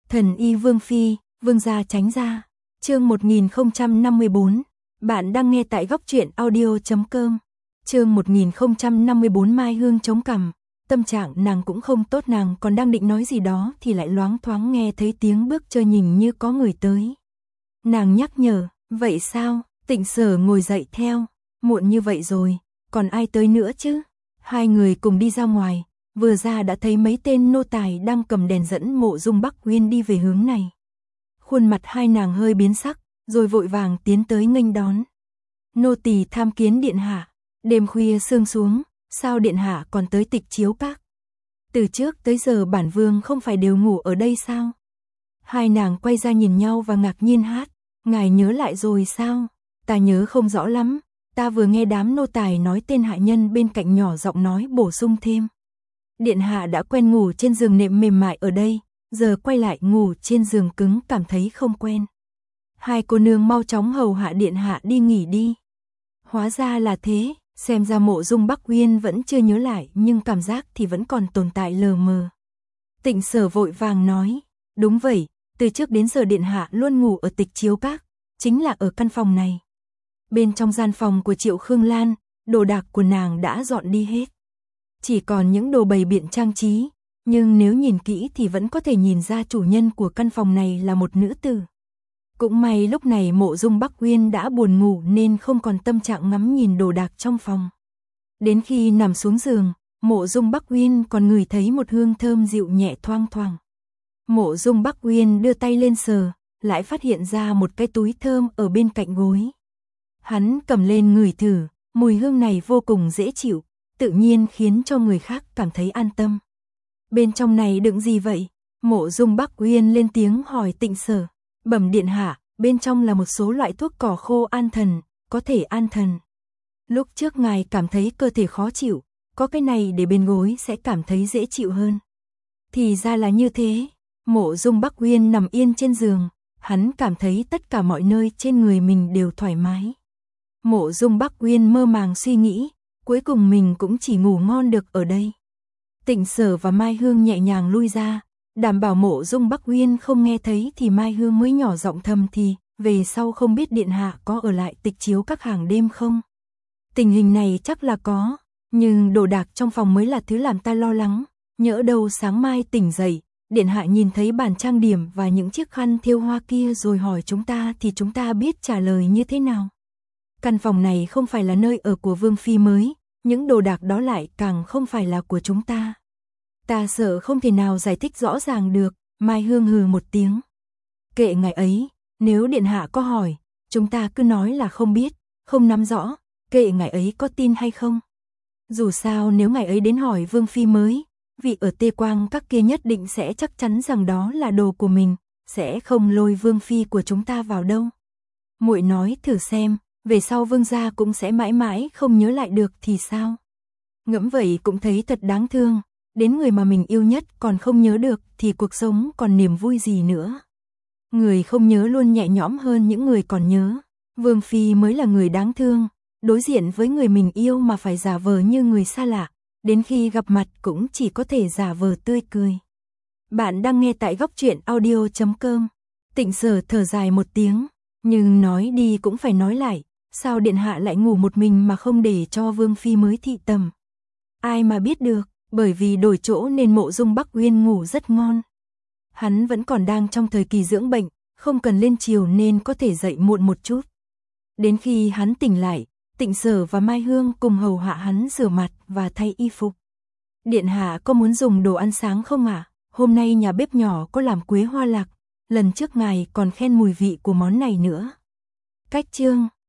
Thần y Vương Phi, Vương gia tránh ra. Chương 1054. Bạn đang nghe tại góc truyện audio.com. Chương 1054 Mai Hương chống cằm. Tâm trạng nàng cũng không tốt, nàng còn đang định nói gì đó thì lại loáng thoáng nghe thấy tiếng bước chân, nhìn như có người tới. Nàng nhắc nhở, vậy sao? Tịnh Sở ngồi dậy theo. Muộn như vậy rồi, còn ai tới nữa chứ? Hai người cùng đi ra ngoài, vừa ra đã thấy mấy tên nô tài đang cầm đèn dẫn Mộ Dung Bắc Uyên đi về hướng này. Khuôn mặt hai nàng hơi biến sắc, rồi vội vàng tiến tới nghênh đón. Nô tỳ tham kiến điện hạ. Đêm khuya sương xuống, sao điện hạ còn tới Tịch Chiếu Các? Từ trước tới giờ bản vương không phải đều ngủ ở đây sao? Hai nàng quay ra nhìn nhau và ngạc nhiên hát, ngài nhớ lại rồi sao? Ta nhớ không rõ lắm, ta vừa nghe đám nô tài nói tên hạ nhân bên cạnh nhỏ giọng nói bổ sung thêm. Điện hạ đã quen ngủ trên giường nệm mềm mại ở đây, giờ quay lại ngủ trên giường cứng cảm thấy không quen. Hai cô nương mau chóng hầu hạ điện hạ đi nghỉ đi. Hóa ra là thế, xem ra Mộ Dung Bắc Uyên vẫn chưa nhớ lại nhưng cảm giác thì vẫn còn tồn tại lờ mờ. Tịnh Sở vội vàng nói, đúng vậy, từ trước đến giờ điện hạ luôn ngủ ở Tịch Chiếu Các, chính là ở căn phòng này. Bên trong gian phòng của Triệu Khương Lan, đồ đạc của nàng đã dọn đi hết. Chỉ còn những đồ bày biện trang trí, nhưng nếu nhìn kỹ thì vẫn có thể nhìn ra chủ nhân của căn phòng này là một nữ tử. Cũng may lúc này Mộ Dung Bắc Uyên đã buồn ngủ nên không còn tâm trạng ngắm nhìn đồ đạc trong phòng. Đến khi nằm xuống giường, Mộ Dung Bắc Uyên còn ngửi thấy một hương thơm dịu nhẹ thoang thoảng. Mộ Dung Bắc Uyên đưa tay lên sờ, lại phát hiện ra một cái túi thơm ở bên cạnh gối. Hắn cầm lên ngửi thử, mùi hương này vô cùng dễ chịu, tự nhiên khiến cho người khác cảm thấy an tâm. Bên trong này đựng gì vậy? Mộ Dung Bắc Uyên lên tiếng hỏi Tịnh Sở. Bẩm điện hạ, bên trong là một số loại thuốc cỏ khô an thần, có thể an thần. Lúc trước ngài cảm thấy cơ thể khó chịu, có cái này để bên gối sẽ cảm thấy dễ chịu hơn. Thì ra là như thế. Mộ Dung Bắc Uyên nằm yên trên giường, hắn cảm thấy tất cả mọi nơi trên người mình đều thoải mái. Mộ Dung Bắc Uyên mơ màng suy nghĩ, cuối cùng mình cũng chỉ ngủ ngon được ở đây. Tịnh Sở và Mai Hương nhẹ nhàng lui ra, đảm bảo Mộ Dung Bắc Uyên không nghe thấy thì Mai Hương mới nhỏ giọng thầm thì, về sau không biết điện hạ có ở lại Tịch Chiếu Các hàng đêm không? Tình hình này chắc là có, nhưng đồ đạc trong phòng mới là thứ làm ta lo lắng, nhỡ đâu sáng mai tỉnh dậy, điện hạ nhìn thấy bàn trang điểm và những chiếc khăn thêu hoa kia rồi hỏi chúng ta thì chúng ta biết trả lời như thế nào? Căn phòng này không phải là nơi ở của Vương Phi mới, những đồ đạc đó lại càng không phải là của chúng ta. Ta sợ không thể nào giải thích rõ ràng được, Mai Hương hừ một tiếng. Kệ ngài ấy, nếu điện hạ có hỏi, chúng ta cứ nói là không biết, không nắm rõ, kệ ngài ấy có tin hay không. Dù sao nếu ngài ấy đến hỏi Vương Phi mới, vị ở Tê Quang Các kia nhất định sẽ chắc chắn rằng đó là đồ của mình, sẽ không lôi Vương Phi của chúng ta vào đâu. Muội nói thử xem, về sau Vương gia cũng sẽ mãi mãi không nhớ lại được thì sao? Ngẫm vậy cũng thấy thật đáng thương. Đến người mà mình yêu nhất còn không nhớ được thì cuộc sống còn niềm vui gì nữa. Người không nhớ luôn nhẹ nhõm hơn những người còn nhớ. Vương Phi mới là người đáng thương, đối diện với người mình yêu mà phải giả vờ như người xa lạ, đến khi gặp mặt cũng chỉ có thể giả vờ tươi cười. Bạn đang nghe tại góc truyện audio.com. Tịnh Sở thở dài một tiếng, nhưng nói đi cũng phải nói lại, sao điện hạ lại ngủ một mình mà không để cho Vương Phi mới thị tầm? Ai mà biết được. Bởi vì đổi chỗ nên Mộ Dung Bắc Uyên ngủ rất ngon. Hắn vẫn còn đang trong thời kỳ dưỡng bệnh, không cần lên chiều nên có thể dậy muộn một chút. Đến khi hắn tỉnh lại, Tịnh Sở và Mai Hương cùng hầu hạ hắn rửa mặt và thay y phục. Điện hạ có muốn dùng đồ ăn sáng không ạ? Hôm nay nhà bếp nhỏ có làm quế hoa lạc, lần trước ngài còn khen mùi vị của món này nữa. Cách chương